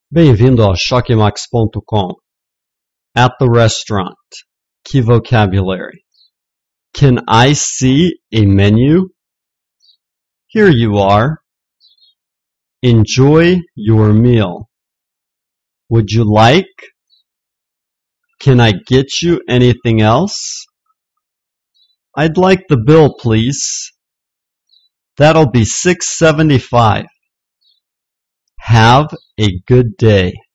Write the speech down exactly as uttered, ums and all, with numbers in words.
Bem-vindo ao choque max ponto com. At the restaurant. Key vocabulary. Can I see a menu? Here you are. Enjoy your meal. Would you like? Can I get you anything else? I'd like the bill, please. That'll be six seventy-five. Have a good day.